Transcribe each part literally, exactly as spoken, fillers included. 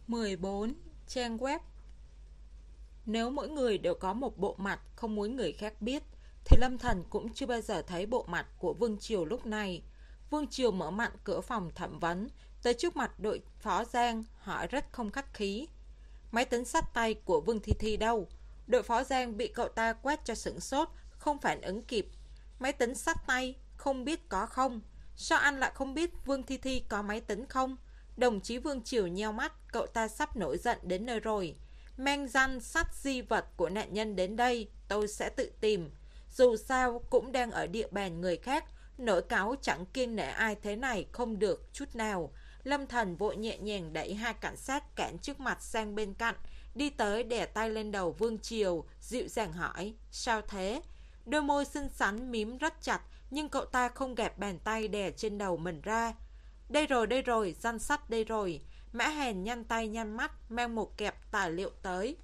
mười bốn. Trang web. Nếu mỗi người đều có một bộ mặt không muốn người khác biết, thì Lâm Thần cũng chưa bao giờ thấy bộ mặt của Vương Triều lúc này. Vương Triều mở mạnh cửa phòng thẩm vấn, tới trước mặt đội phó Giang, hỏi rất không khách khí. Máy tính xách tay của Vương Thi Thi đâu? Đội phó Giang bị cậu ta quét cho sửng sốt, không phản ứng kịp. Máy tính xách tay, không biết có không? Sao anh lại không biết Vương Thi Thi có máy tính không? Đồng chí Vương Triều nheo mắt, cậu ta sắp nổi giận đến nơi rồi. Mang danh sát di vật của nạn nhân đến đây, tôi sẽ tự tìm. Dù sao cũng đang ở địa bàn người khác, nổi cáo chẳng kiêng nể ai thế này không được chút nào. Lâm Thần vội nhẹ nhàng đẩy hai cảnh sát cản trước mặt sang bên cạnh, đi tới đè tay lên đầu Vương Triều, dịu dàng hỏi, sao thế? Đôi môi xinh xắn mím rất chặt, nhưng cậu ta không gạt bàn tay đè trên đầu mình ra. Đây rồi, đây rồi, danh sách đây rồi. Mã Hàn nhăn tay nhăn mắt, mang một kẹp tài liệu tới.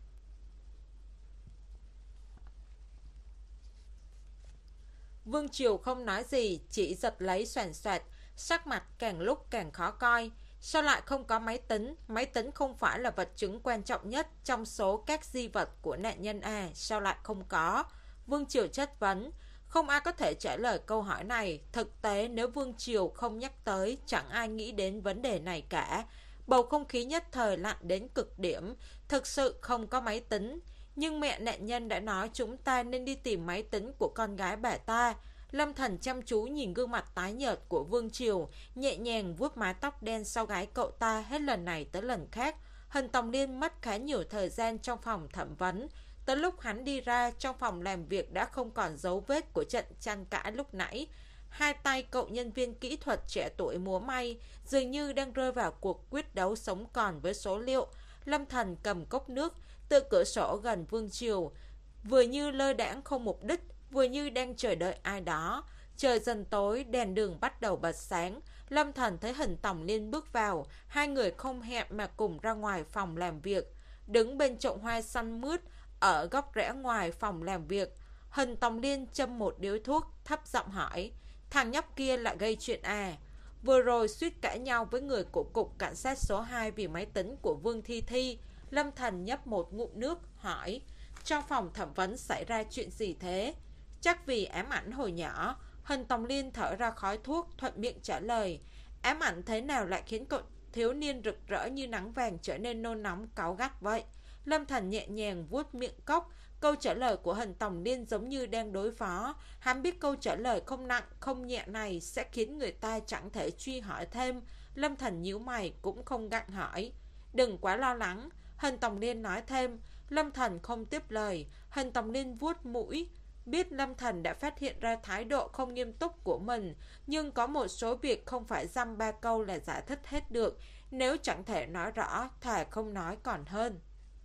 Vương Triều không nói gì, chỉ giật lấy xoàn xoạt, sắc mặt càng lúc càng khó coi. Sao lại không có máy tính? Máy tính không phải là vật chứng quan trọng nhất trong số các di vật của nạn nhân à? Sao lại không có? Vương Triều chất vấn. Không ai có thể trả lời câu hỏi này. Thực tế nếu Vương Triều không nhắc tới, chẳng ai nghĩ đến vấn đề này cả. Bầu không khí nhất thời lạnh đến cực điểm. Thực sự không có máy tính. Nhưng mẹ nạn nhân đã nói chúng ta nên đi tìm máy tính của con gái bà ta. Lâm Thần chăm chú nhìn gương mặt tái nhợt của Vương Triều, nhẹ nhàng vuốt mái tóc đen sau gáy cậu ta hết lần này tới lần khác. Hân Tòng Liên mất khá nhiều thời gian trong phòng thẩm vấn. Tới lúc hắn đi ra, trong phòng làm việc đã không còn dấu vết của trận tranh cãi lúc nãy. Hai tay cậu nhân viên kỹ thuật trẻ tuổi múa may, dường như đang rơi vào cuộc quyết đấu sống còn với số liệu. Lâm Thần cầm cốc nước, từ cửa sổ gần Vương Triều, vừa như lơ đãng không mục đích, vừa như đang chờ đợi ai đó. Trời dần tối, đèn đường bắt đầu bật sáng. Lâm Thần thấy Hân Tòng Liên bước vào, hai người không hẹn mà cùng ra ngoài phòng làm việc. Đứng bên chậu hoa xanh mướt ở góc rẽ ngoài phòng làm việc, Hân Tòng Liên châm một điếu thuốc, thấp giọng hỏi, thằng nhóc kia lại gây chuyện à? Vừa rồi suýt cãi nhau với người của cục cảnh sát số hai vì máy tính của Vương Thi Thi. Lâm Thần nhấp một ngụm nước, hỏi, trong phòng thẩm vấn xảy ra chuyện gì thế? Chắc vì ám ảnh hồi nhỏ. Hân Tòng Liên thở ra khói thuốc, thuận miệng trả lời, ám ảnh thế nào lại khiến cậu thiếu niên rực rỡ như nắng vàng trở nên nôn nóng cáu gắt vậy? Lâm Thần nhẹ nhàng vuốt miệng cốc. Câu trả lời của Hân Tòng Liên giống như đang đối phó. Hắn biết câu trả lời không nặng không nhẹ này sẽ khiến người ta chẳng thể truy hỏi thêm. Lâm Thần nhíu mày cũng không gặng hỏi, đừng quá lo lắng. Hân Tòng Liên nói thêm. Lâm Thần không tiếp lời. Hân Tòng Liên vuốt mũi, biết Lâm Thần đã phát hiện ra thái độ không nghiêm túc của mình, nhưng có một số việc không phải dăm ba câu là giải thích hết được. Nếu chẳng thể nói rõ, thà không nói còn hơn.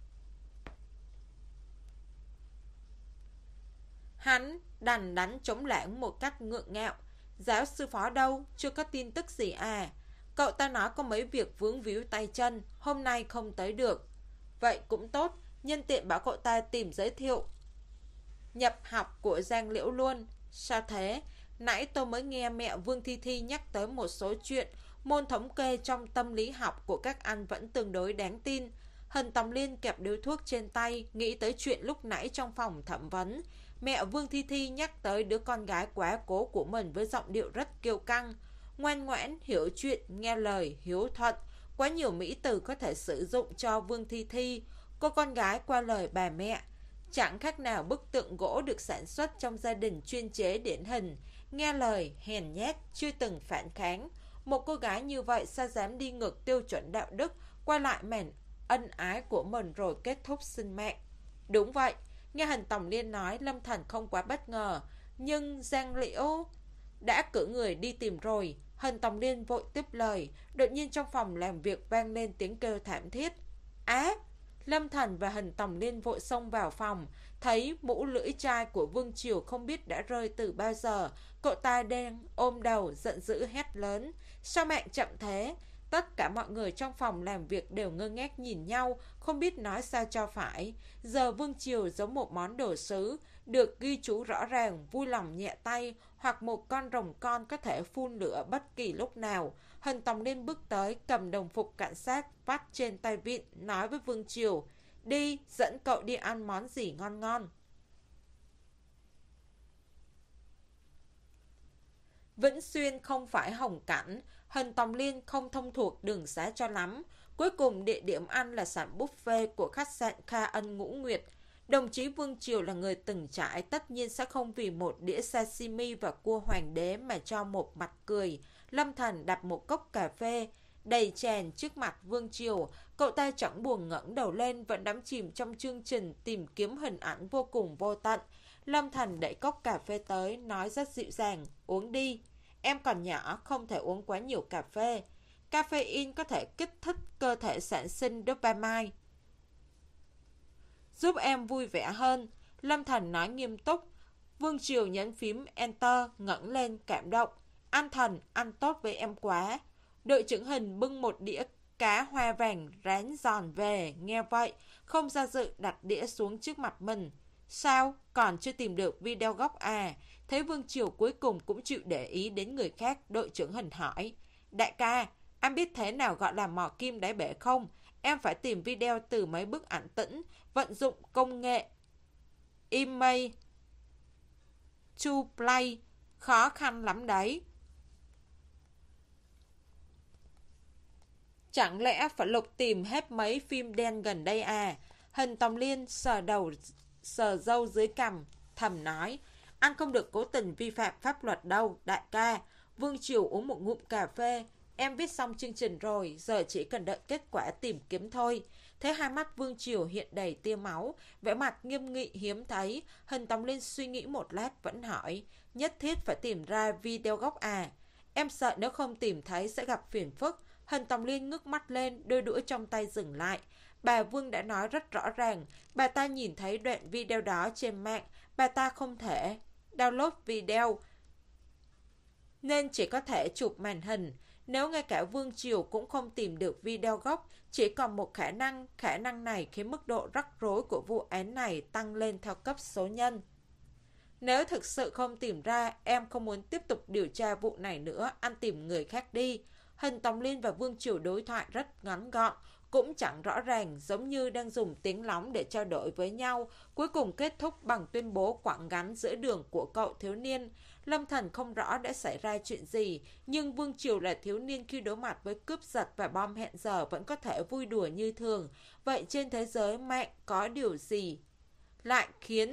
Hắn đành đánh chống lãng một cách ngượng ngạo. Giáo sư phó đâu? Chưa có tin tức gì à? Cậu ta nói có mấy việc vướng víu tay chân, hôm nay không tới được. Vậy cũng tốt, nhân tiện bảo cậu ta tìm giới thiệu nhập học của Giang Liễu luôn. Sao thế? Nãy tôi mới nghe mẹ Vương Thi Thi nhắc tới một số chuyện. Môn thống kê trong tâm lý học của các anh vẫn tương đối đáng tin. Hân Tòng Liên kẹp điếu thuốc trên tay, nghĩ tới chuyện lúc nãy trong phòng thẩm vấn. Mẹ Vương Thi Thi nhắc tới đứa con gái quá cố của mình với giọng điệu rất kiêu căng. Ngoan ngoãn, hiểu chuyện, nghe lời, hiếu thuận. Quá nhiều mỹ từ có thể sử dụng cho Vương Thi Thi. Cô con gái qua lời bà mẹ. Chẳng khác nào bức tượng gỗ được sản xuất trong gia đình chuyên chế điển hình. Nghe lời, hèn nhát, chưa từng phản kháng. Một cô gái như vậy sao dám đi ngược tiêu chuẩn đạo đức, quay lại màn ân ái của mình rồi kết thúc sinh mạng. Đúng vậy, nghe Hân Tòng Liên nói, Lâm Thần không quá bất ngờ. Nhưng Giang Liễu đã cử người đi tìm rồi. Hân Tòng Liên vội tiếp lời. Đột nhiên trong phòng làm việc vang lên tiếng kêu thảm thiết. Á! Lâm Thần và Hân Tòng Liên vội xông vào phòng, thấy mũ lưỡi chai của Vương Triều không biết đã rơi từ bao giờ. Cậu ta đang ôm đầu giận dữ hét lớn, sao mạng chậm thế? Tất cả mọi người trong phòng làm việc đều ngơ ngác nhìn nhau, không biết nói sao cho phải. Giờ Vương Triều giống một món đồ sứ, được ghi chú rõ ràng, vui lòng nhẹ tay, hoặc một con rồng con có thể phun lửa bất kỳ lúc nào. Hân Tòng Liên bước tới, cầm đồng phục cảnh sát, vắt trên tay vịn, nói với Vương Triều, đi, dẫn cậu đi ăn món gì ngon ngon. Vĩnh Xuyên không phải Hồng Cảnh, Hân Tòng Liên không thông thuộc đường xá cho lắm. Cuối cùng địa điểm ăn là sảnh buffet của khách sạn Kha Ân Ngũ Nguyệt. Đồng chí Vương Triều là người từng trải, tất nhiên sẽ không vì một đĩa sashimi và cua hoàng đế mà cho một mặt cười. Lâm Thần đặt một cốc cà phê đầy chèn trước mặt Vương Triều, cậu ta chẳng buồn ngẩng đầu lên, vẫn đắm chìm trong chương trình tìm kiếm hình ảnh vô cùng vô tận. Lâm Thần đẩy cốc cà phê tới, nói rất dịu dàng, uống đi. Em còn nhỏ, không thể uống quá nhiều cà phê. Caffeine có thể kích thích cơ thể sản sinh dopamine, giúp em vui vẻ hơn. Lâm Thần nói nghiêm túc. Vương Triều nhấn phím Enter, ngẩng lên cảm động. Anh Thần, anh tốt với em quá. Đội trưởng Hình bưng một đĩa cá hoa vàng rán giòn về, nghe vậy, không do dự đặt đĩa xuống trước mặt mình. Sao? Còn chưa tìm được video gốc à? Thấy Vương Triều cuối cùng cũng chịu để ý đến người khác, đội trưởng Hình hỏi. Đại ca, anh biết thế nào gọi là mò kim đáy bể không? Em phải tìm video từ mấy bức ảnh tĩnh, vận dụng công nghệ Image to Play, khó khăn lắm đấy. Chẳng lẽ phải lục tìm hết mấy phim đen gần đây à? Hình Tòng Liên sờ đầu sờ râu dưới cằm, thầm nói, anh không được cố tình vi phạm pháp luật đâu, đại ca. Vương Triều uống một ngụm cà phê. Em viết xong chương trình rồi, giờ chỉ cần đợi kết quả tìm kiếm thôi. Thế hai mắt Vương Triều hiện đầy tia máu, vẻ mặt nghiêm nghị hiếm thấy. Hình Tòng Liên suy nghĩ một lát vẫn hỏi, nhất thiết phải tìm ra video gốc à? Em sợ nếu không tìm thấy sẽ gặp phiền phức. Hình Tòng Liên ngước mắt lên, đôi đũa trong tay dừng lại. Bà Vương đã nói rất rõ ràng, bà ta nhìn thấy đoạn video đó trên mạng, bà ta không thể download video, nên chỉ có thể chụp màn hình. Nếu ngay cả Vương Triều cũng không tìm được video gốc, chỉ còn một khả năng, khả năng này khiến mức độ rắc rối của vụ án này tăng lên theo cấp số nhân. Nếu thực sự không tìm ra, em không muốn tiếp tục điều tra vụ này nữa, anh tìm người khác đi. Hình Tòng Liên và Vương Triều đối thoại rất ngắn gọn, cũng chẳng rõ ràng, giống như đang dùng tiếng lóng để trao đổi với nhau, cuối cùng kết thúc bằng tuyên bố quẳng gắn giữa đường của cậu thiếu niên. Lâm Thần không rõ đã xảy ra chuyện gì, nhưng Vương Triều là thiếu niên khi đối mặt với cướp giật và bom hẹn giờ vẫn có thể vui đùa như thường. Vậy trên thế giới mạng có điều gì lại khiến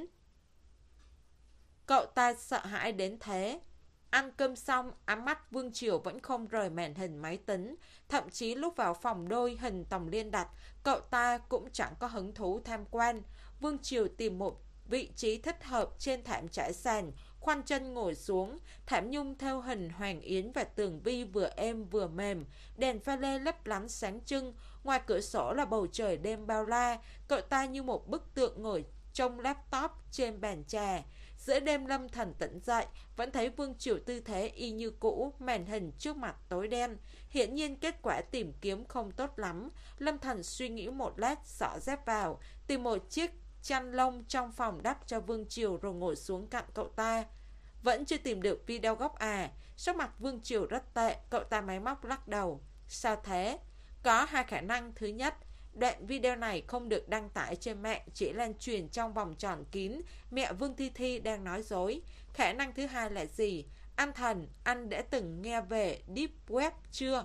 cậu ta sợ hãi đến thế? Ăn cơm xong, ám mắt Vương Triều vẫn không rời màn hình máy tính. Thậm chí lúc vào phòng đôi Hình Tòng Liên đặt, cậu ta cũng chẳng có hứng thú tham quan. Vương Triều tìm một vị trí thích hợp trên thảm trải sàn, khoanh chân ngồi xuống. Thảm nhung theo hình Hoàng Yến và tường vi vừa êm vừa mềm. Đèn pha lê lấp lánh sáng trưng. Ngoài cửa sổ là bầu trời đêm bao la. Cậu ta như một bức tượng ngồi trong laptop trên bàn trà. Giữa đêm Lâm Thần tỉnh dậy, vẫn thấy Vương Triều tư thế y như cũ, màn hình trước mặt tối đen. Hiển nhiên kết quả tìm kiếm không tốt lắm. Lâm Thần suy nghĩ một lát, xỏ dép vào, tìm một chiếc chăn lông trong phòng đắp cho Vương Triều rồi ngồi xuống cạnh cậu ta. Vẫn chưa tìm được video gốc à? Sắc mặt Vương Triều rất tệ, cậu ta máy móc lắc đầu. Sao thế? Có hai khả năng. Thứ nhất, đoạn video này không được đăng tải trên mạng, chỉ lan truyền trong vòng tròn kín. Mẹ Vương Thi Thi đang nói dối. Khả năng thứ hai là gì? Anh Thần, anh đã từng nghe về Deep Web chưa?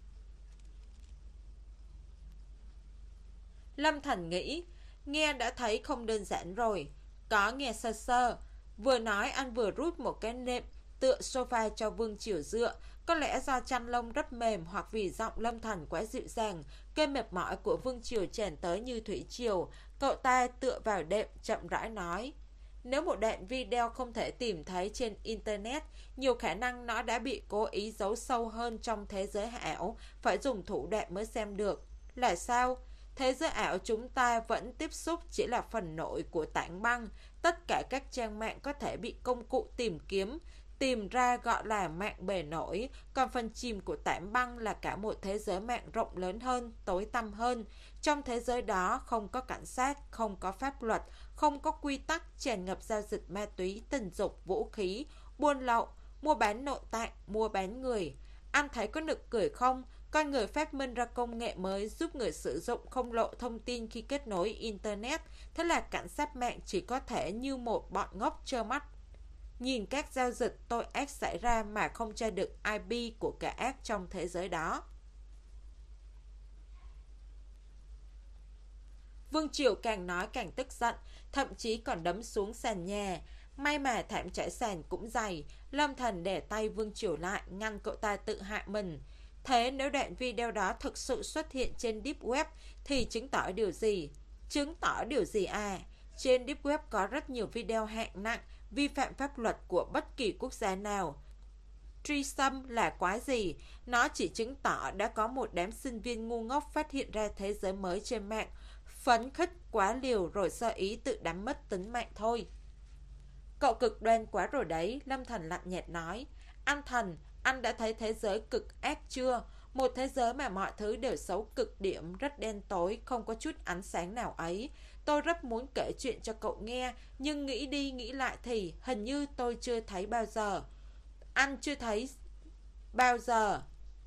Lâm Thần nghĩ, nghe đã thấy không đơn giản rồi. Có nghe sơ sơ. Vừa nói anh vừa rút một cái nệm tựa sofa cho Vương Triều dựa. Có lẽ do chăn lông rất mềm hoặc vì giọng Lâm Thần quá dịu dàng, cơn mệt mỏi của Vương Triều tràn tới như thủy triều. Cậu ta tựa vào đệm chậm rãi nói, nếu một đoạn video không thể tìm thấy trên Internet, nhiều khả năng nó đã bị cố ý giấu sâu hơn trong thế giới ảo, phải dùng thủ đoạn mới xem được. Là sao? Thế giới ảo chúng ta vẫn tiếp xúc chỉ là phần nội của tảng băng. Tất cả các trang mạng có thể bị công cụ tìm kiếm tìm ra gọi là mạng bề nổi, còn phần chìm của tảng băng là cả một thế giới mạng rộng lớn hơn, tối tăm hơn. Trong thế giới đó không có cảnh sát, không có pháp luật, không có quy tắc, tràn ngập giao dịch ma túy, tình dục, vũ khí, buôn lậu, mua bán nội tạng, mua bán người. Anh thấy có nực cười không? Con người phát minh ra công nghệ mới giúp người sử dụng không lộ thông tin khi kết nối Internet. Thế là cảnh sát mạng chỉ có thể như một bọn ngốc trơ mắt nhìn các giao dịch tội ác xảy ra mà không tra được i pê của kẻ ác trong thế giới đó. Vương Triều càng nói càng tức giận, thậm chí còn đấm xuống sàn nhà. May mà thảm trải sàn cũng dày. Lâm Thần để tay Vương Triều lại, ngăn cậu ta tự hại mình. Thế nếu đoạn video đó thực sự xuất hiện trên Deep Web thì chứng tỏ điều gì? Chứng tỏ điều gì à? Trên Deep Web có rất nhiều video hạng nặng, vi phạm pháp luật của bất kỳ quốc gia nào. Threesome là quái gì? Nó chỉ chứng tỏ đã có một đám sinh viên ngu ngốc phát hiện ra thế giới mới trên mạng, phấn khích quá liều rồi sơ ý tự đánh mất tính mạng thôi. Cậu cực đoan quá rồi đấy, Lâm Thần lạnh nhạt nói. Anh Thần, anh đã thấy thế giới cực ác chưa? Một thế giới mà mọi thứ đều xấu cực điểm, rất đen tối, không có chút ánh sáng nào ấy. Tôi rất muốn kể chuyện cho cậu nghe, nhưng nghĩ đi nghĩ lại thì hình như tôi chưa thấy bao giờ. Anh chưa thấy bao giờ.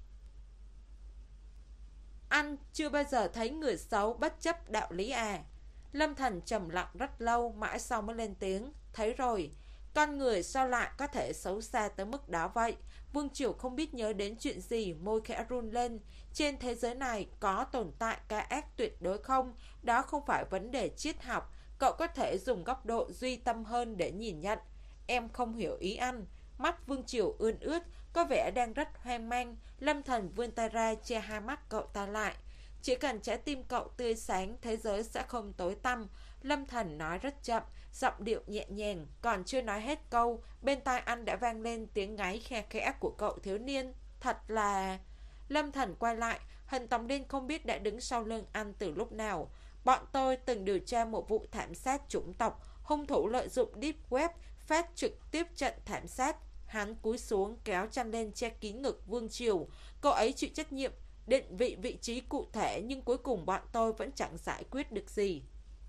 Anh chưa bao giờ thấy người xấu bất chấp đạo lý à? Lâm Thần trầm lặng rất lâu, mãi sau mới lên tiếng. Thấy rồi, con người sao lại có thể xấu xa tới mức đó vậy? Vương Triều không biết nhớ đến chuyện gì, môi khẽ run lên. Trên thế giới này có tồn tại cái ác tuyệt đối không? Đó không phải vấn đề triết học. Cậu có thể dùng góc độ duy tâm hơn để nhìn nhận. Em không hiểu ý anh. Mắt Vương Triều ươn ướt, có vẻ đang rất hoang mang. Lâm Thần vươn tay ra che hai mắt cậu ta lại. Chỉ cần trái tim cậu tươi sáng, thế giới sẽ không tối tăm. Lâm Thần nói rất chậm, giọng điệu nhẹ nhàng. Còn chưa nói hết câu, bên tai anh đã vang lên tiếng ngáy khe khẽ của cậu thiếu niên. Thật là... Lâm Thần quay lại, Hình Tòng Đen không biết đã đứng sau lưng anh từ lúc nào. Bọn tôi từng điều tra một vụ thảm sát chủng tộc. Hung thủ lợi dụng Deep Web phát trực tiếp trận thảm sát. Hắn cúi xuống kéo chăn lên che kín ngực Vương Triều. Cậu ấy chịu trách nhiệm định vị vị trí cụ thể, nhưng cuối cùng bọn tôi vẫn chẳng giải quyết được gì.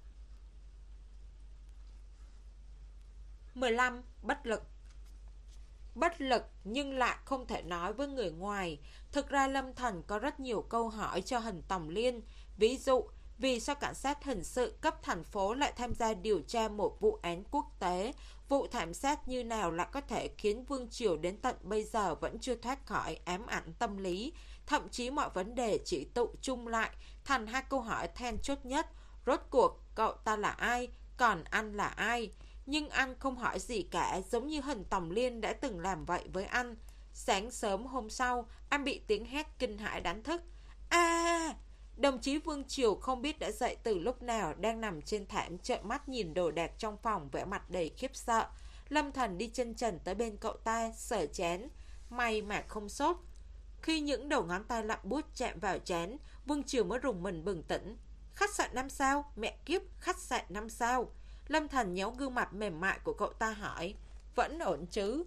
mười lăm. Bất lực. Bất lực nhưng lại không thể nói với người ngoài. Thực ra Lâm Thần có rất nhiều câu hỏi cho Hình Tòng Liên. Ví dụ, vì sao cảnh sát hình sự cấp thành phố lại tham gia điều tra một vụ án quốc tế? Vụ thảm sát như nào lại có thể khiến Vương Triều đến tận bây giờ vẫn chưa thoát khỏi ám ảnh tâm lý? Thậm chí mọi vấn đề chỉ tụ chung lại thành hai câu hỏi then chốt nhất. Rốt cuộc cậu ta là ai? Còn anh là ai? Nhưng anh không hỏi gì cả, giống như Hình Tòng Liên đã từng làm vậy với anh. Sáng sớm hôm sau, anh bị tiếng hét kinh hãi đánh thức. À! Đồng chí Vương Triều không biết đã dậy từ lúc nào, đang nằm trên thảm trợn mắt nhìn đồ đạc trong phòng, vẻ mặt đầy khiếp sợ. Lâm Thần đi chân trần tới bên cậu ta, sờ chán. May mà không sốt. Khi những đầu ngón tay lặng buốt chạm vào trán, Vương Triều mới rùng mình bừng tỉnh. Khách sạn năm sao? Mẹ kiếp, khách sạn năm sao? Lâm Thần nhéo gương mặt mềm mại của cậu ta hỏi. Vẫn ổn chứ?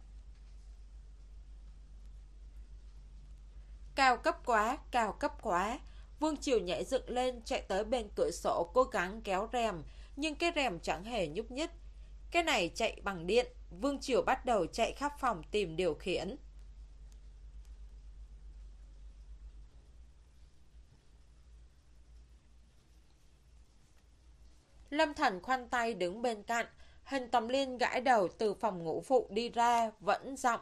Cao cấp quá, cao cấp quá. Vương Triều nhảy dựng lên, chạy tới bên cửa sổ, cố gắng kéo rèm, nhưng cái rèm chẳng hề nhúc nhích. Cái này chạy bằng điện. Vương Triều bắt đầu chạy khắp phòng tìm điều khiển. Lâm Thần khoanh tay đứng bên cạnh. Hình Tòng Liên gãi đầu từ phòng ngủ phụ đi ra, vẫn giọng.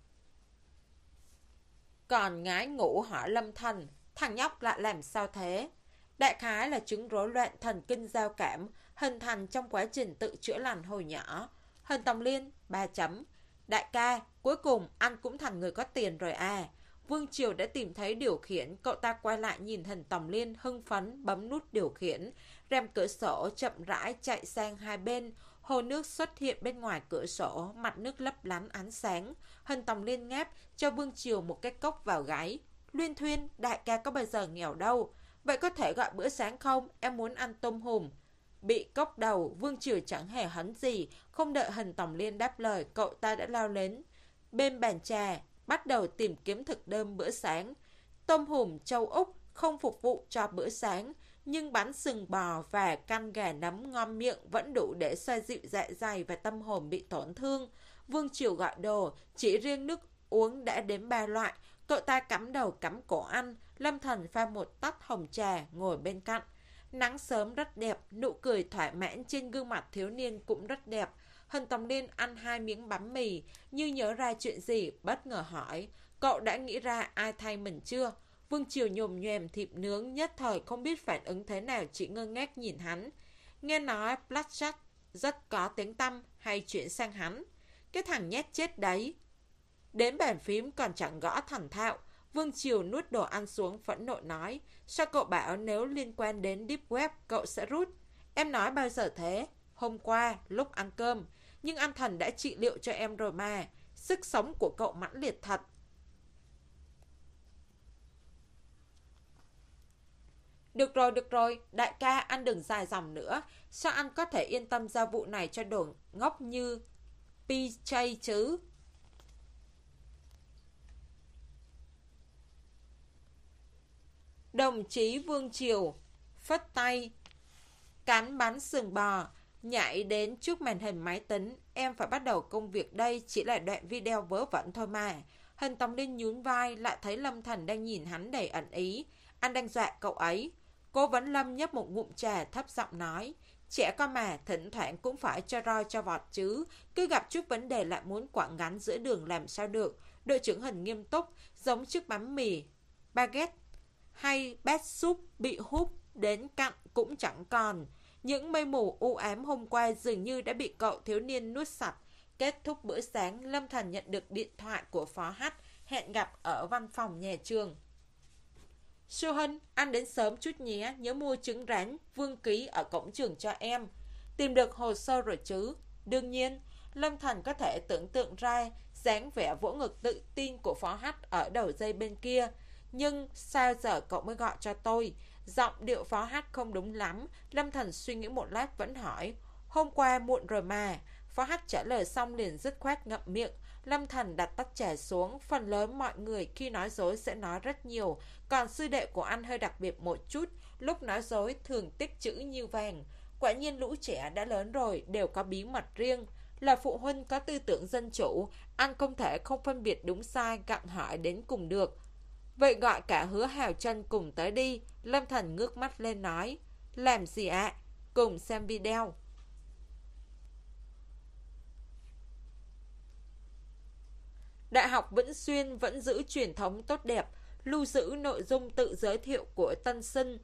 Còn ngái ngủ hỏi Lâm Thần, thằng nhóc lại làm sao thế? Đại khái là chứng rối loạn thần kinh giao cảm, hình thành trong quá trình tự chữa lành hồi nhỏ. Hình Tòng Liên, ba chấm. Đại ca, cuối cùng anh cũng thành người có tiền rồi à. Vương Triều đã tìm thấy điều khiển, cậu ta quay lại nhìn Hình Tòng Liên hưng phấn bấm nút điều khiển. Rèm cửa sổ chậm rãi chạy sang hai bên, hồ nước xuất hiện bên ngoài cửa sổ, mặt nước lấp lánh ánh sáng. Hình Tòng Liên ngáp cho Vương Triều một cái cốc vào gáy. Luyên Thuyên, đại ca có bao giờ nghèo đâu. Vậy có thể gọi bữa sáng không? Em muốn ăn tôm hùm. bị cốc đầu. Vương Triều chẳng hề hấn gì. Không đợi Hình Tòng Liên đáp lời, cậu ta đã lao đến bên bàn trà, bắt đầu tìm kiếm thực đơn bữa sáng. Tôm hùm châu Úc không phục vụ cho bữa sáng, nhưng bánh sừng bò và canh gà nấm ngon miệng vẫn đủ để xoa dịu dạ dày và tâm hồn bị tổn thương. Vương Triều gọi đồ, chỉ riêng nước uống đã đến ba loại. Cậu ta cắm đầu cắm cổ ăn. Lâm Thần pha một tách hồng trà ngồi bên cạnh. Nắng sớm rất đẹp, nụ cười thỏa mãn trên gương mặt thiếu niên cũng rất đẹp. Hình Tòng Liên ăn hai miếng bánh mì, như nhớ ra chuyện gì, bất ngờ hỏi, cậu đã nghĩ ra ai thay mình chưa? Vương Triều nhồm nhoèm thịt nướng, nhất thời không biết phản ứng thế nào, chỉ ngơ ngác nhìn hắn. Nghe nói Blackjack rất có tiếng tăm, hay chuyển sang hắn? Cái thằng nhét chết đấy. Đến bàn phím còn chẳng gõ thành thạo. Vương Triều nuốt đồ ăn xuống phẫn nộ nói, sao cậu bảo nếu liên quan đến Deep Web cậu sẽ rút? Em nói bao giờ thế? Hôm qua, lúc ăn cơm. Nhưng anh Thần đã trị liệu cho em rồi mà. Sức sống của cậu mãnh liệt thật. Được rồi, được rồi, đại ca anh đừng dài dòng nữa. Sao anh có thể yên tâm giao vụ này cho đồ ngốc như pê gi chứ? Đồng chí Vương Triều phất tay, cán bánh sừng bò, nhảy đến trước màn hình máy tính. Em phải bắt đầu công việc đây, chỉ là đoạn video vớ vẩn thôi mà. Hình Tòng Liên nhún vai, lại thấy Lâm Thần đang nhìn hắn đầy ẩn ý. Anh đang dọa cậu ấy. Cố Vấn Lâm nhấp một ngụm trà, thấp giọng nói, trẻ con mà, thỉnh thoảng cũng phải cho roi cho vọt chứ. Cứ gặp chút vấn đề lại muốn quẳng ngắn giữa đường làm sao được. Đội trưởng Hình nghiêm túc, giống chiếc bánh mì baguette hay bát súp bị hút đến cặn cũng chẳng còn. Những mây mù u ám hôm qua dường như đã bị cậu thiếu niên nuốt sạch. Kết thúc bữa sáng, Lâm Thần nhận được điện thoại của Phó Hách, hẹn gặp ở văn phòng nhà trường. Sư Hân, anh đến sớm chút nhé, nhớ mua trứng rán Vương Ký ở cổng trường cho em. Tìm được hồ sơ rồi chứ? Đương nhiên. Lâm Thần có thể tưởng tượng ra dáng vẻ vỗ ngực tự tin của Phó Hách ở đầu dây bên kia. Nhưng sao giờ cậu mới gọi cho tôi? Giọng điệu Phó Hách không đúng lắm. Lâm Thần suy nghĩ một lát vẫn hỏi, hôm qua muộn rồi mà. Phó Hách trả lời xong liền dứt khoát ngậm miệng. Lâm Thần đặt tách trà xuống. Phần lớn mọi người khi nói dối sẽ nói rất nhiều, còn sư đệ của anh hơi đặc biệt một chút, lúc nói dối thường tích chữ như vàng. Quả nhiên lũ trẻ đã lớn rồi, đều có bí mật riêng. Là phụ huynh có tư tưởng dân chủ, anh không thể không phân biệt đúng sai, gặng hỏi đến cùng được. Vậy gọi cả Hứa Hào Trân cùng tới đi. Lâm Thần ngước mắt lên nói, làm gì ạ? À? Cùng xem video. Đại học Vĩnh Xuyên vẫn giữ truyền thống tốt đẹp, lưu giữ nội dung tự giới thiệu của tân sinh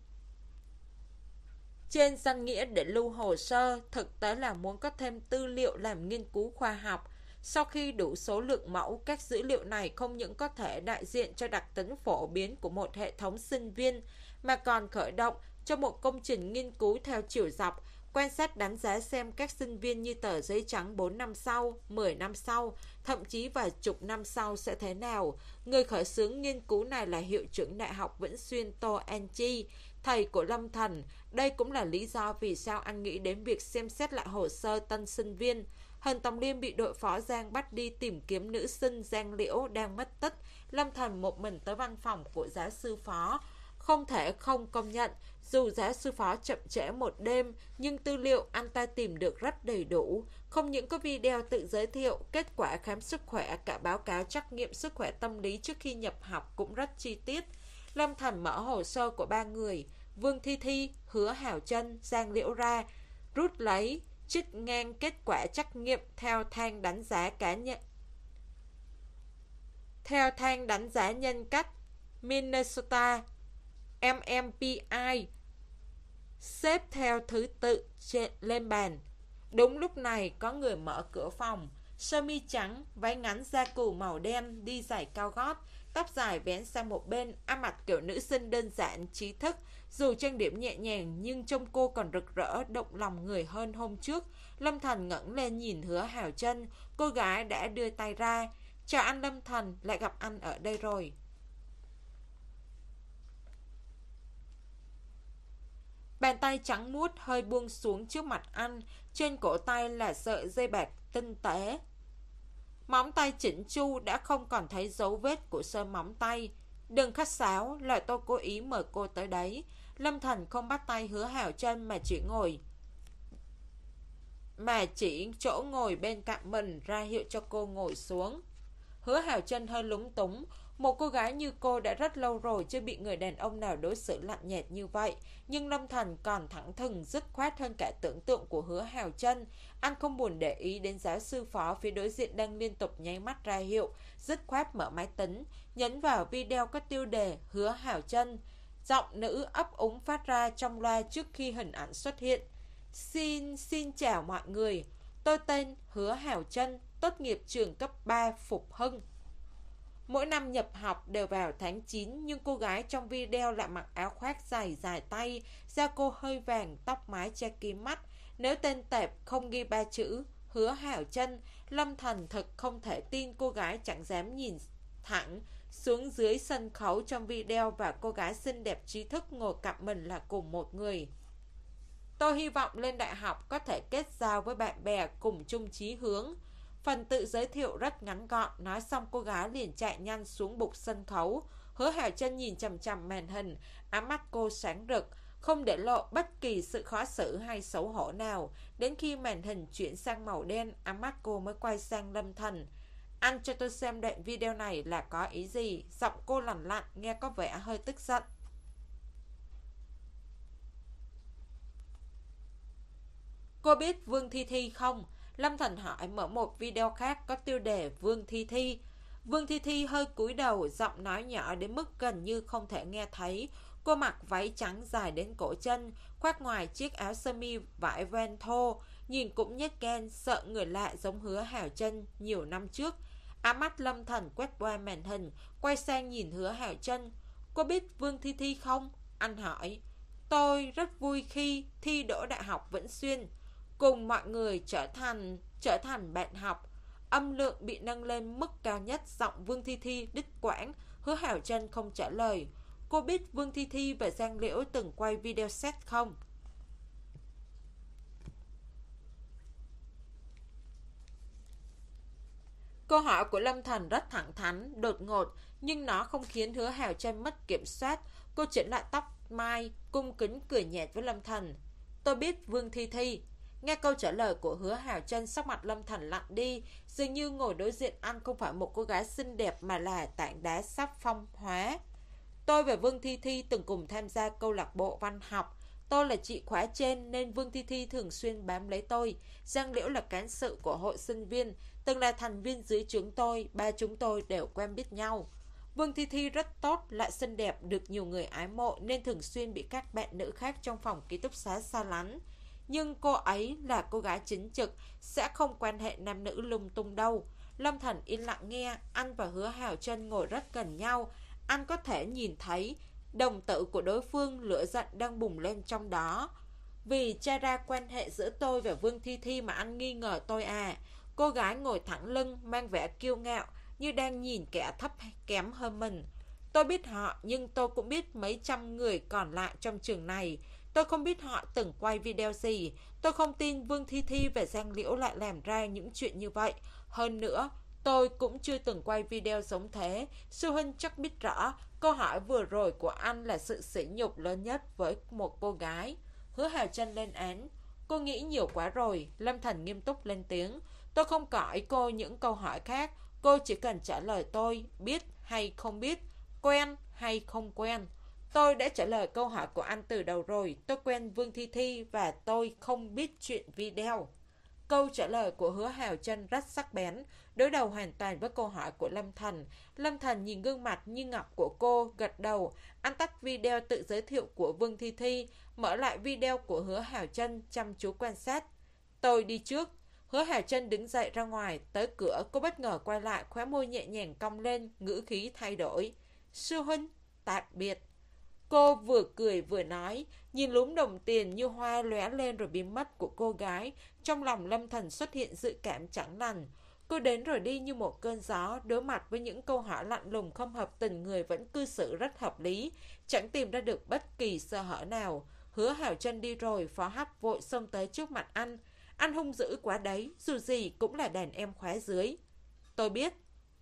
trên danh nghĩa để lưu hồ sơ, thực tế là muốn có thêm tư liệu làm nghiên cứu khoa học. Sau khi đủ số lượng mẫu, các dữ liệu này không những có thể đại diện cho đặc tính phổ biến của một hệ thống sinh viên, mà còn khởi động cho một công trình nghiên cứu theo chiều dọc, quan sát đánh giá xem các sinh viên như tờ giấy trắng bốn năm sau, mười năm sau, thậm chí vài chục năm sau sẽ thế nào. Người khởi xướng nghiên cứu này là hiệu trưởng Đại học Vĩnh Xuyên Tô An Chi, thầy của Lâm Thần. Đây cũng là lý do vì sao anh nghĩ đến việc xem xét lại hồ sơ tân sinh viên. Hình Tòng Liên bị đội phó Giang bắt đi tìm kiếm nữ sinh Giang Liễu đang mất tích. Lâm Thần một mình tới văn phòng của giáo sư phó. Không thể không công nhận, dù giáo sư phó chậm trễ một đêm, nhưng tư liệu anh ta tìm được rất đầy đủ. Không những có video tự giới thiệu, kết quả khám sức khỏe, cả báo cáo trắc nghiệm sức khỏe tâm lý trước khi nhập học cũng rất chi tiết. Lâm Thần mở hồ sơ của ba người, Vương Thi Thi, Hứa Hào Trân, Giang Liễu ra, rút lấy, trích ngang kết quả trắc nghiệm theo thang đánh giá cá nhân. Theo thang đánh giá nhân cách Minnesota em em pê i, xếp theo thứ tự lên bàn. Đúng lúc này có người mở cửa phòng. Sơ mi trắng, váy ngắn da cừu màu đen, đi giày cao gót, tóc dài vén sang một bên, ăn mặc kiểu nữ sinh đơn giản, trí thức. Dù trang điểm nhẹ nhàng nhưng trông cô còn rực rỡ, động lòng người hơn hôm trước. Lâm Thần ngẩng lên nhìn Hứa Hào Trân. Cô gái đã đưa tay ra. Chào anh Lâm Thần, lại gặp anh ở đây rồi. Bàn tay trắng muốt hơi buông xuống trước mặt anh, trên cổ tay là sợi dây bạc tinh tế. Móng tay chỉnh chu đã không còn thấy dấu vết của sơn móng tay. Đừng khách sáo, là tôi cố ý mời cô tới đấy. Lâm Thành không bắt tay Hứa Hào Trân mà chỉ ngồi Mà chỉ chỗ ngồi bên cạnh mình ra hiệu cho cô ngồi xuống. Hứa Hào Trân hơi lúng túng. Một cô gái như cô đã rất lâu rồi chưa bị người đàn ông nào đối xử lạnh nhạt như vậy. Nhưng Lâm Thành còn thẳng thừng dứt khoát hơn cả tưởng tượng của Hứa Hào Trân. Anh không buồn để ý đến giáo sư phó phía đối diện đang liên tục nháy mắt ra hiệu. Dứt khoát mở máy tính, nhấn vào video có tiêu đề Hứa Hào Trân. Giọng nữ ấp úng phát ra trong loa trước khi hình ảnh xuất hiện. Xin, xin chào mọi người. Tôi tên Hứa Hào Trân, tốt nghiệp trường cấp ba Phục Hưng. Mỗi năm nhập học đều vào tháng chín, nhưng cô gái trong video lại mặc áo khoác dài dài tay, da cô hơi vàng, tóc mái che kín mắt. Nếu tên tệp không ghi ba chữ Hứa Hào Trân, Lâm Thành thực không thể tin cô gái chẳng dám nhìn thẳng xuống dưới sân khấu trong video và cô gái xinh đẹp trí thức ngồi cạnh mình là cùng một người. Tôi hy vọng lên đại học có thể kết giao với bạn bè cùng chung chí hướng. Phần tự giới thiệu rất ngắn gọn, nói xong cô gái liền chạy nhanh xuống bục sân khấu. Hứa Hào Trân nhìn chằm chằm màn hình, ám mắt cô sáng rực, không để lộ bất kỳ sự khó xử hay xấu hổ nào. Đến khi màn hình chuyển sang màu đen, ám mắt cô mới quay sang Lâm Thành. Anh cho tôi xem đoạn video này là có ý gì? Giọng cô lằn lặn, nghe có vẻ hơi tức giận. Cô biết Vương Thi Thi không? Lâm Thành hỏi mở một video khác có tiêu đề Vương Thi Thi. Vương Thi Thi hơi cúi đầu, giọng nói nhỏ đến mức gần như không thể nghe thấy. Cô mặc váy trắng dài đến cổ chân, khoác ngoài chiếc áo sơ mi vải ven thô, nhìn cũng nhếch gan, sợ người lạ giống Hứa Hào Trân nhiều năm trước. Ám mắt Lâm Thành quét qua màn hình, quay sang nhìn Hứa Hào Trân. Cô biết Vương Thi Thi không? Anh hỏi. Tôi rất vui khi thi đỗ Đại học Vĩnh Xuyên, cùng mọi người trở thành trở thành bạn học. Âm lượng bị nâng lên mức cao nhất, giọng Vương Thi Thi đứt quãng. Hứa Hào Trân không trả lời. Cô biết Vương Thi Thi và Giang Liễu từng quay video set không? Câu hỏi của Lâm Thành rất thẳng thắn, đột ngột, nhưng nó không khiến Hứa Hào Trân mất kiểm soát. Cô chỉnh lại tóc mai, cung kính cười nhạt với Lâm Thành. Tôi biết Vương Thi Thi. Nghe câu trả lời của Hứa Hào Trân, sắc mặt Lâm Thành lặn đi, dường như ngồi đối diện anh không phải một cô gái xinh đẹp mà là tảng đá sắp phong hóa. Tôi và Vương Thi Thi từng cùng tham gia câu lạc bộ văn học. Tôi là chị khóa trên nên Vương Thi Thi thường xuyên bám lấy tôi. Giang Liễu là cán sự của hội sinh viên, từng là thành viên dưới chúng tôi, ba chúng tôi đều quen biết nhau. Vương Thi Thi rất tốt, lại xinh đẹp, được nhiều người ái mộ nên thường xuyên bị các bạn nữ khác trong phòng ký túc xá xa lánh. Nhưng cô ấy là cô gái chính trực, sẽ không quan hệ nam nữ lung tung đâu. Lâm Thành yên lặng nghe. Anh và Hứa Hào Trân ngồi rất gần nhau. Anh có thể nhìn thấy đồng tử của đối phương, lửa giận đang bùng lên trong đó. Vì tra ra quan hệ giữa tôi và Vương Thi Thi mà anh nghi ngờ tôi à? Cô gái ngồi thẳng lưng, mang vẻ kiêu ngạo, như đang nhìn kẻ thấp kém hơn mình. Tôi biết họ, nhưng tôi cũng biết mấy trăm người còn lại trong trường này. Tôi không biết họ từng quay video gì. Tôi không tin Vương Thi Thi và Giang Liễu lại làm ra những chuyện như vậy. Hơn nữa, tôi cũng chưa từng quay video giống thế. Sư huynh chắc biết rõ, câu hỏi vừa rồi của anh là sự sỉ nhục lớn nhất với một cô gái. Hứa Hào Trân lên án. Cô nghĩ nhiều quá rồi. Lâm Thành nghiêm túc lên tiếng. Tôi không hỏi cô những câu hỏi khác. Cô chỉ cần trả lời tôi, biết hay không biết, quen hay không quen. Tôi đã trả lời câu hỏi của anh từ đầu rồi. Tôi quen Vương Thi Thi và tôi không biết chuyện video. Câu trả lời của Hứa Hào Trân rất sắc bén, đối đầu hoàn toàn với câu hỏi của Lâm Thành. Lâm Thành nhìn gương mặt như ngọc của cô, gật đầu. Anh tắt video tự giới thiệu của Vương Thi Thi, mở lại video của Hứa Hào Trân, chăm chú quan sát. Tôi đi trước. Hứa Hào Trân đứng dậy ra ngoài. Tới cửa, cô bất ngờ quay lại, khóe môi nhẹ nhàng cong lên, ngữ khí thay đổi. Sư huynh, tạm biệt. Cô vừa cười vừa nói, nhìn lúm đồng tiền như hoa lóe lên rồi biến mất của cô gái. Trong lòng Lâm Thành xuất hiện dự cảm chẳng lành. Cô đến rồi đi như một cơn gió, đối mặt với những câu hỏi lạnh lùng không hợp tình người vẫn cư xử rất hợp lý, chẳng tìm ra được bất kỳ sơ hở nào. Hứa Hảo Trân đi rồi, Phó Hắc vội xông tới trước mặt anh. Anh hung dữ quá đấy, dù gì cũng là đàn em khóa dưới. Tôi biết.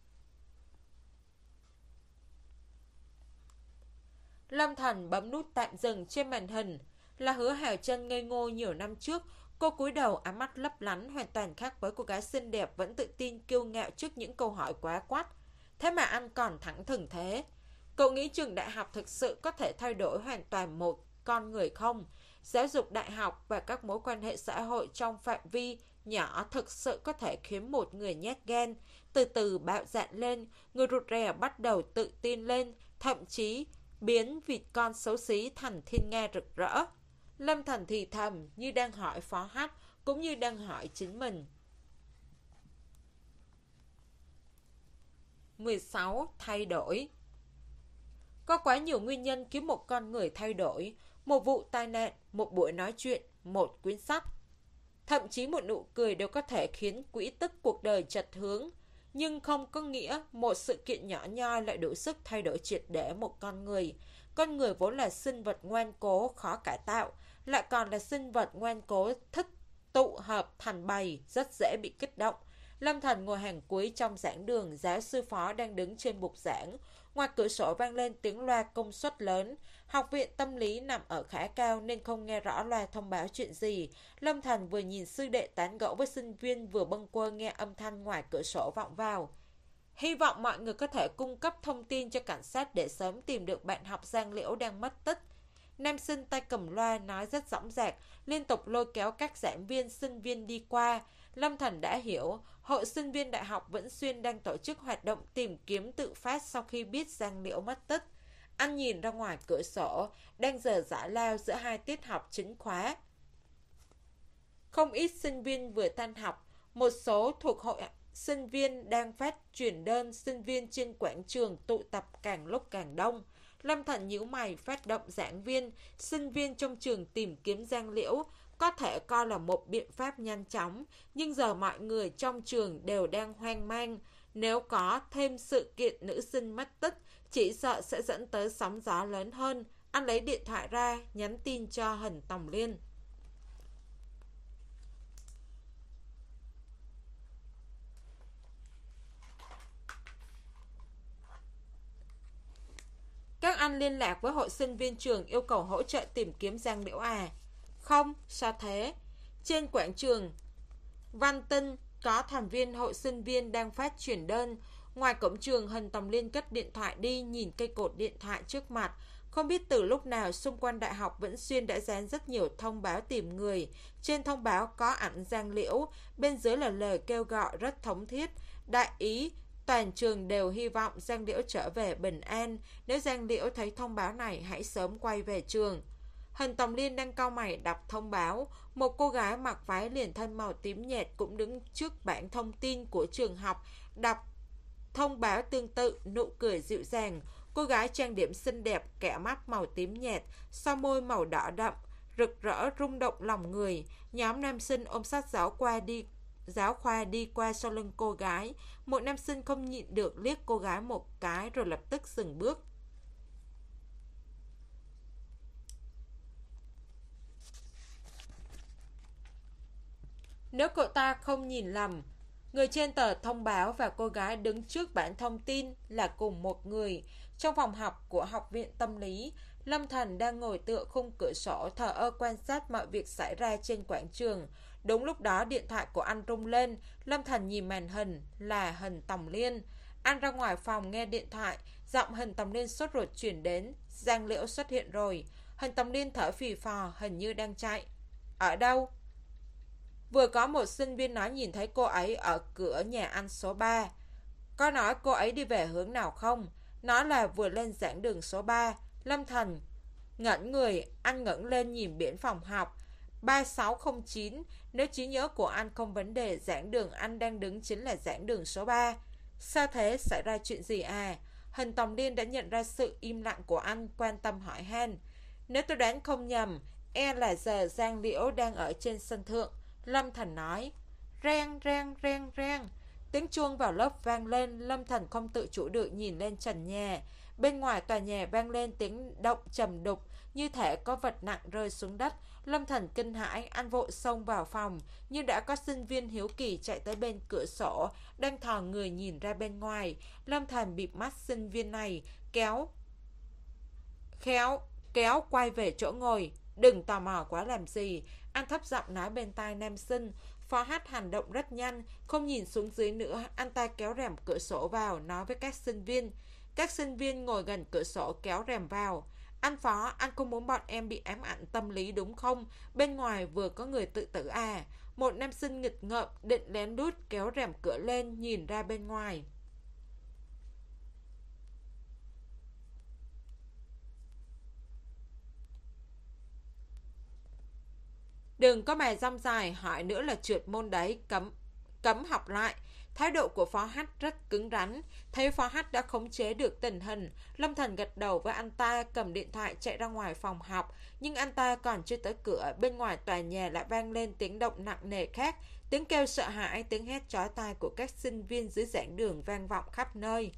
Lâm Thần bấm nút tạm dừng trên màn hình. Là Hứa Hảo Trân ngây ngô nhiều năm trước. Cô cúi đầu, ánh mắt lấp lánh, hoàn toàn khác với cô gái xinh đẹp vẫn tự tin kiêu ngạo trước những câu hỏi quá quát. Thế mà anh còn thẳng thừng thế. Cậu nghĩ trường đại học thực sự có thể thay đổi hoàn toàn một con người không? Giáo dục đại học và các mối quan hệ xã hội trong phạm vi nhỏ thực sự có thể khiến một người nhát gan từ từ bạo dạn lên, người rụt rè bắt đầu tự tin lên, thậm chí biến vịt con xấu xí thành thiên nga rực rỡ. Lâm Thần thì thầm như đang hỏi Phó Hắc, cũng như đang hỏi chính mình. mười sáu. Thay đổi. Có quá nhiều nguyên nhân khiến một con người thay đổi. Một vụ tai nạn, một buổi nói chuyện, một quyển sách. Thậm chí một nụ cười đều có thể khiến quỹ tích cuộc đời chệch hướng. Nhưng không có nghĩa một sự kiện nhỏ nhoi lại đủ sức thay đổi triệt để một con người. Con người vốn là sinh vật ngoan cố, khó cải tạo, lại còn là sinh vật ngoan cố thích tụ hợp thành bầy, rất dễ bị kích động. Lâm Thần ngồi hàng cuối trong giảng đường, giáo sư Phó đang đứng trên bục giảng. Ngoài cửa sổ vang lên tiếng loa công suất lớn. Học viện tâm lý nằm ở khá cao nên không nghe rõ loa thông báo chuyện gì. Lâm Thần vừa nhìn sư đệ tán gẫu với sinh viên, vừa bâng quơ nghe âm thanh ngoài cửa sổ vọng vào. Hy vọng mọi người có thể cung cấp thông tin cho cảnh sát để sớm tìm được bạn học Giang Liễu đang mất tích. Nam sinh tay cầm loa nói rất dõng dạc, liên tục lôi kéo các giảng viên, sinh viên đi qua. Lâm Thần đã hiểu, hội sinh viên đại học Vĩnh Xuyên đang tổ chức hoạt động tìm kiếm tự phát sau khi biết Giang Liễu mất tích. Anh nhìn ra ngoài cửa sổ, đang giờ giải lao giữa hai tiết học chính khóa. Không ít sinh viên vừa tan học, một số thuộc hội sinh viên đang phát truyền đơn, sinh viên trên quảng trường tụ tập càng lúc càng đông. Lâm Thần nhíu mày, phát động giảng viên, sinh viên trong trường tìm kiếm Giang Liễu, có thể coi là một biện pháp nhanh chóng, nhưng giờ mọi người trong trường đều đang hoang mang. Nếu có thêm sự kiện nữ sinh mất tích, chỉ sợ sẽ dẫn tới sóng gió lớn hơn. Anh lấy điện thoại ra, nhắn tin cho Hần Tòng Liên. Các anh liên lạc với hội sinh viên trường yêu cầu hỗ trợ tìm kiếm Giang Liễu à? Không, sao thế? Trên quảng trường Văn Tinh có thành viên hội sinh viên đang phát truyền đơn. Ngoài cổng trường, Hần Tòng Liên cất điện thoại đi, nhìn cây cột điện thoại trước mặt. Không biết từ lúc nào xung quanh Đại học Vĩnh Xuyên đã dán rất nhiều thông báo tìm người. Trên thông báo có ảnh Giang Liễu, bên dưới là lời kêu gọi rất thống thiết. Đại ý, toàn trường đều hy vọng Giang Liễu trở về bình an. Nếu Giang Liễu thấy thông báo này, hãy sớm quay về trường. Hần Tòng Liên đang cau mày đọc thông báo. Một cô gái mặc váy liền thân màu tím nhạt cũng đứng trước bảng thông tin của trường học, đọc thông báo tương tự, nụ cười dịu dàng. Cô gái trang điểm xinh đẹp, kẻ mắt màu tím nhạt, sau môi màu đỏ đậm, rực rỡ rung động lòng người. Nhóm nam sinh ôm sách giáo khoa đi giáo khoa đi qua sau lưng cô gái. Một nam sinh không nhịn được liếc cô gái một cái rồi lập tức dừng bước. Nếu cậu ta không nhìn lầm, người trên tờ thông báo và cô gái đứng trước bản thông tin là cùng một người. Trong phòng học của học viện tâm lý, Lâm Thần đang ngồi tựa khung cửa sổ, thờ ơ quan sát mọi việc xảy ra trên quảng trường. Đúng lúc đó điện thoại của anh rung lên. Lâm Thần nhìn màn hình là Hần Tòng Liên. Anh ra ngoài phòng nghe điện thoại, giọng Hần Tòng Liên sốt ruột chuyển đến. Giang Liễu xuất hiện rồi. Hần Tòng Liên thở phì phò, hình như đang chạy. Ở đâu? Vừa có một sinh viên nói nhìn thấy cô ấy ở cửa nhà ăn số ba. Có nói cô ấy đi về hướng nào không? Nói là vừa lên giảng đường số ba. Lâm Thần ngẩn người, anh ngẩng lên nhìn biển phòng học. ba sáu không chín, nếu trí nhớ của anh không vấn đề, giảng đường anh đang đứng chính là giảng đường số ba. Sao thế, xảy ra chuyện gì à? Hần Tòng Liên đã nhận ra sự im lặng của anh, quan tâm hỏi han. Nếu tôi đoán không nhầm, e là giờ Giang Liễu đang ở trên sân thượng. Lâm Thần nói. Reng reng reng reng, tiếng chuông vào lớp vang lên. Lâm Thần không tự chủ được nhìn lên trần nhà. Bên ngoài tòa nhà vang lên tiếng động trầm đục. như thể có vật nặng rơi xuống đất. Lâm Thần kinh hãi, anh vội xông vào phòng, nhưng đã có sinh viên hiếu kỳ chạy tới bên cửa sổ, đang thò người nhìn ra bên ngoài. Lâm Thần bịt mắt sinh viên này, kéo khéo kéo quay về chỗ ngồi. Đừng tò mò quá làm gì, anh thấp giọng nói bên tai nam sinh. Phó Hát hành động rất nhanh, không nhìn xuống dưới nữa, anh ta kéo rèm cửa sổ vào, nói với các sinh viên. Các sinh viên ngồi gần cửa sổ kéo rèm vào. Anh Phó, anh không muốn bọn em bị ám ảnh tâm lý đúng không? Bên ngoài vừa có người tự tử à? Một nam sinh nghịch ngợm định lén lút kéo rèm cửa lên, nhìn ra bên ngoài. Đừng có mà rong dài, hỏi nữa là trượt môn đấy, cấm cấm học lại. Thái độ của Phó Hát rất cứng rắn. Thấy Phó Hát đã khống chế được tình hình, Lâm Thần gật đầu với anh ta, cầm điện thoại chạy ra ngoài phòng học. Nhưng anh ta còn chưa tới cửa, bên ngoài tòa nhà lại vang lên tiếng động nặng nề khác. Tiếng kêu sợ hãi, tiếng hét chói tai của các sinh viên dưới giảng đường vang vọng khắp nơi.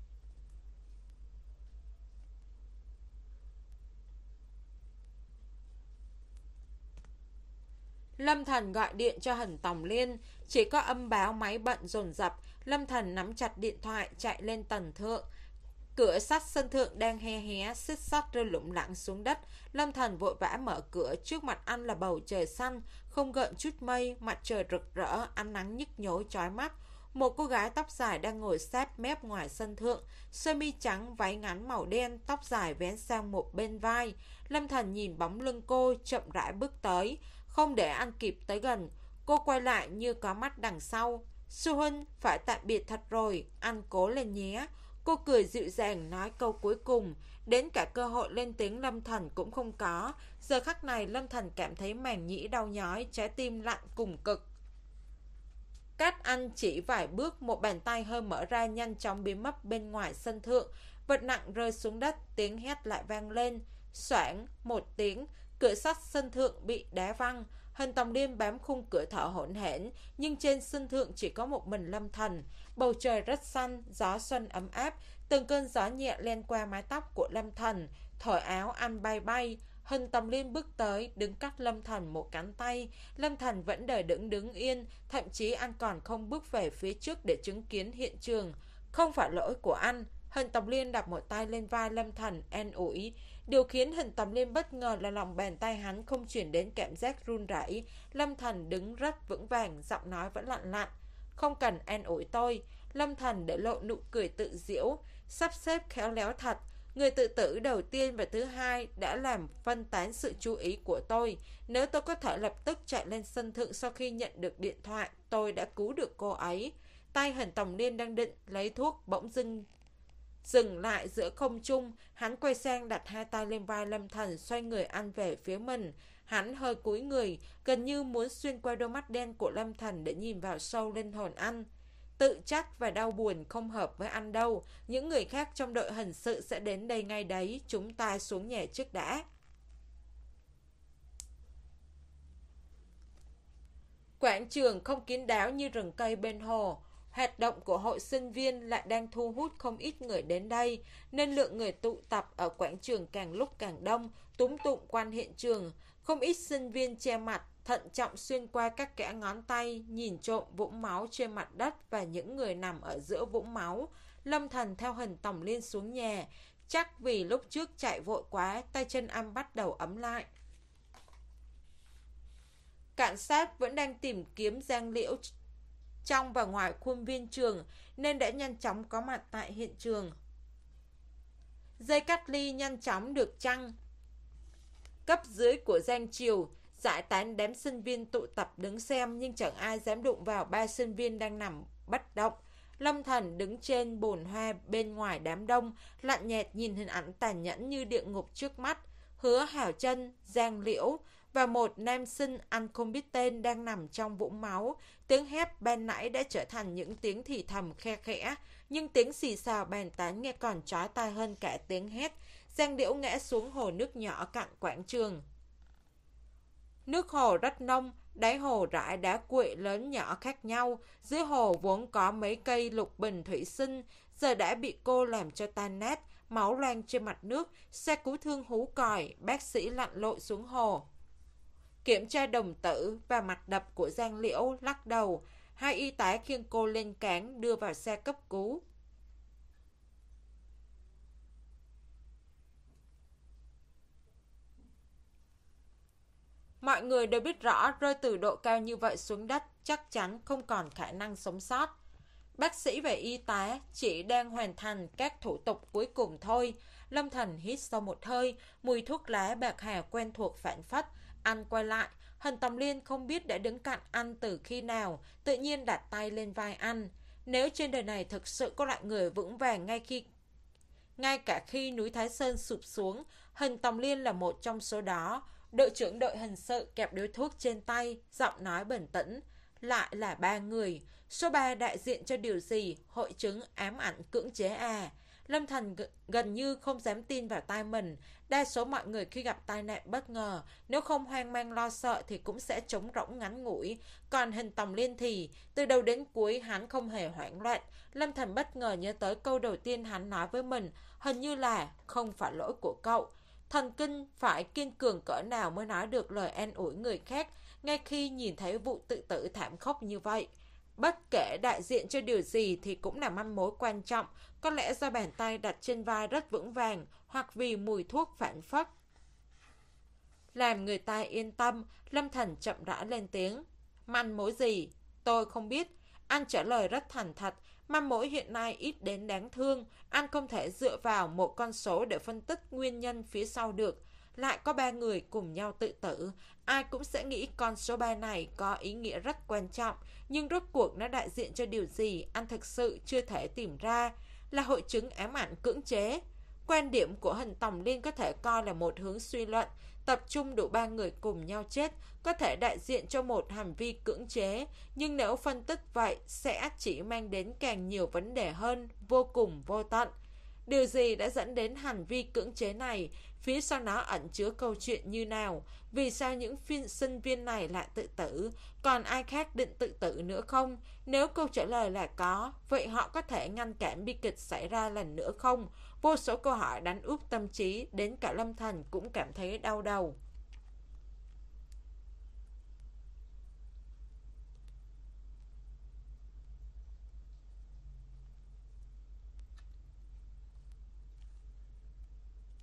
Lâm Thần gọi điện cho Hần Tòng Liên, chỉ có âm báo máy bận dồn dập. Lâm Thần nắm chặt điện thoại chạy lên tầng thượng. Cửa sắt sân thượng đang hé hé, xích sắt rơi lủng lẳng xuống đất. Lâm Thần vội vã mở cửa, trước mặt anh là bầu trời xanh, không gợn chút mây, mặt trời rực rỡ, ánh nắng nhức nhối chói mắt. Một cô gái tóc dài đang ngồi sát mép ngoài sân thượng, sơ mi trắng, váy ngắn màu đen, tóc dài vén sang một bên vai. Lâm Thần nhìn bóng lưng cô, chậm rãi bước tới. Không để anh kịp tới gần, cô quay lại như có mắt đằng sau. Sư huynh, phải tạm biệt thật rồi, anh cố lên nhé. Cô cười dịu dàng nói câu cuối cùng, đến cả cơ hội lên tiếng Lâm Thần cũng không có. Giờ khắc này Lâm Thần cảm thấy màng nhĩ đau nhói, trái tim lạnh cùng cực. Cách anh chỉ vài bước, một bàn tay hơi mở ra nhanh chóng biến mất bên ngoài sân thượng. Vật nặng rơi xuống đất, tiếng hét lại vang lên. Xoảng một tiếng, cửa sắt sân thượng bị đá văng. Hần Tòng Liên bám khung cửa thở hổn hển, nhưng trên sân thượng chỉ có một mình Lâm Thần. Bầu trời rất xanh, gió xuân ấm áp, từng cơn gió nhẹ len qua mái tóc của Lâm Thần, thổi áo anh bay bay. Hần Tòng Liên bước tới, đứng cách Lâm Thần một cánh tay. Lâm Thần vẫn đợi đứng đứng yên, thậm chí anh còn không bước về phía trước để chứng kiến hiện trường. Không phải lỗi của anh. Hần Tòng Liên đặt một tay lên vai Lâm Thần, an ủi. Điều khiến Hần Tòng Liên bất ngờ là lòng bàn tay hắn không chuyển đến cảm giác run rẩy. Lâm Thần đứng rất vững vàng, giọng nói vẫn lạnh lạnh. Không cần an ủi tôi. Lâm Thần để lộ nụ cười tự giễu, sắp xếp khéo léo thật. Người tự tử đầu tiên và thứ hai đã làm phân tán sự chú ý của tôi. Nếu tôi có thể lập tức chạy lên sân thượng sau khi nhận được điện thoại, tôi đã cứu được cô ấy. Tay Hần Tòng Liên đang định lấy thuốc bỗng dưng dừng lại giữa không trung. Hắn quay sang đặt hai tay lên vai Lâm Thần, xoay người ăn về phía mình. Hắn hơi cúi người, gần như muốn xuyên qua đôi mắt đen của Lâm Thần để nhìn vào sâu linh hồn anh. Tự trách và đau buồn không hợp với anh đâu. Những người khác trong đội hình sự sẽ đến đây ngay đấy. Chúng ta xuống nhà trước đã. Quảng trường không kín đáo như rừng cây bên hồ. Hoạt động của hội sinh viên lại đang thu hút không ít người đến đây, nên lượng người tụ tập ở quảng trường càng lúc càng đông, túm tụm quanh hiện trường. Không ít sinh viên che mặt, thận trọng xuyên qua các kẽ ngón tay, nhìn trộm vũng máu trên mặt đất và những người nằm ở giữa vũng máu. Lâm Thần theo Hần Tòng Liên xuống nhà, chắc vì lúc trước chạy vội quá, tay chân anh bắt đầu ấm lại. Cảnh sát vẫn đang tìm kiếm Giang Liễu trong và ngoài khuôn viên trường, nên đã nhanh chóng có mặt tại hiện trường. Dây cắt ly nhanh chóng được trăng cấp dưới của Giang Triều, giải tán đám sinh viên tụ tập đứng xem, nhưng chẳng ai dám đụng vào ba sinh viên đang nằm bất động. Lâm Thần đứng trên bồn hoa bên ngoài đám đông, lạnh nhạt nhìn hình ảnh tàn nhẫn như địa ngục trước mắt. Hứa Hảo Trân, Giang Liễu và một nam sinh anh không biết tên đang nằm trong vũng máu. Tiếng hét ban nãy đã trở thành những tiếng thì thầm khe khẽ, nhưng tiếng xì xào bàn tán nghe còn chói tai hơn cả tiếng hét. Giang Liễu ngã xuống hồ nước nhỏ cạnh quảng trường. Nước hồ rất nông, đáy hồ rải đá cuội lớn nhỏ khác nhau. Dưới hồ vốn có mấy cây lục bình thủy sinh, giờ đã bị cô làm cho tan nát. máu loang trên mặt nước, xe cứu thương hú còi, bác sĩ lặn lội xuống hồ. Kiểm tra đồng tử và mặt đập của Giang Liễu, lắc đầu. Hai y tá khiêng cô lên cáng đưa vào xe cấp cứu. Mọi người đều biết rõ rơi từ độ cao như vậy xuống đất chắc chắn không còn khả năng sống sót. Bác sĩ và y tá chỉ đang hoàn thành các thủ tục cuối cùng thôi. Lâm Thành hít sâu một hơi, mùi thuốc lá bạc hà quen thuộc phản phất. Anh quay lại, Hình Tòng Liên không biết đã đứng cạnh anh từ khi nào, tự nhiên đặt tay lên vai anh. Nếu trên đời này thực sự có loại người vững vàng ngay khi ngay cả khi núi Thái Sơn sụp xuống, Hình Tòng Liên là một trong số đó. Đội trưởng đội hình sự kẹp điếu thuốc trên tay, giọng nói bình tĩnh. Lại là ba người. Số ba đại diện cho điều gì? Hội chứng ám ảnh cưỡng chế à? Lâm Thành gần như không dám tin vào tai mình. Đa số mọi người khi gặp tai nạn bất ngờ, nếu không hoang mang lo sợ thì cũng sẽ trống rỗng ngắn ngủi. Còn Hình Tòng Liên thì, từ đầu đến cuối hắn không hề hoảng loạn. Lâm Thành bất ngờ nhớ tới câu đầu tiên hắn nói với mình, hình như là không phải lỗi của cậu. Thần kinh phải kiên cường cỡ nào mới nói được lời an ủi người khác, ngay khi nhìn thấy vụ tự tử thảm khốc như vậy. Bất kể đại diện cho điều gì thì cũng là manh mối quan trọng, có lẽ do bàn tay đặt trên vai rất vững vàng, hoặc vì mùi thuốc phản phất. Làm người ta yên tâm, Lâm Thành chậm rãi lên tiếng. Manh mối gì? Tôi không biết. Anh trả lời rất thành thật. Manh mối hiện nay ít đến đáng thương. Anh không thể dựa vào một con số để phân tích nguyên nhân phía sau được. Lại có ba người cùng nhau tự tử. Ai cũng sẽ nghĩ con số ba này có ý nghĩa rất quan trọng. Nhưng rốt cuộc nó đại diện cho điều gì anh thực sự chưa thể tìm ra. Là hội chứng ám ảnh cưỡng chế. Quan điểm của Hình Tòng Liên có thể coi là một hướng suy luận. Tập trung đủ ba người cùng nhau chết có thể đại diện cho một hành vi cưỡng chế. Nhưng nếu phân tích vậy sẽ chỉ mang đến càng nhiều vấn đề hơn, vô cùng vô tận. Điều gì đã dẫn đến hành vi cưỡng chế này? Phía sau nó ẩn chứa câu chuyện như nào? Vì sao những phiên sinh viên này lại tự tử? Còn ai khác định tự tử nữa không? Nếu câu trả lời là có, vậy họ có thể ngăn cản bi kịch xảy ra lần nữa không? Vô số câu hỏi đánh úp tâm trí, đến cả Lâm Thành cũng cảm thấy đau đầu.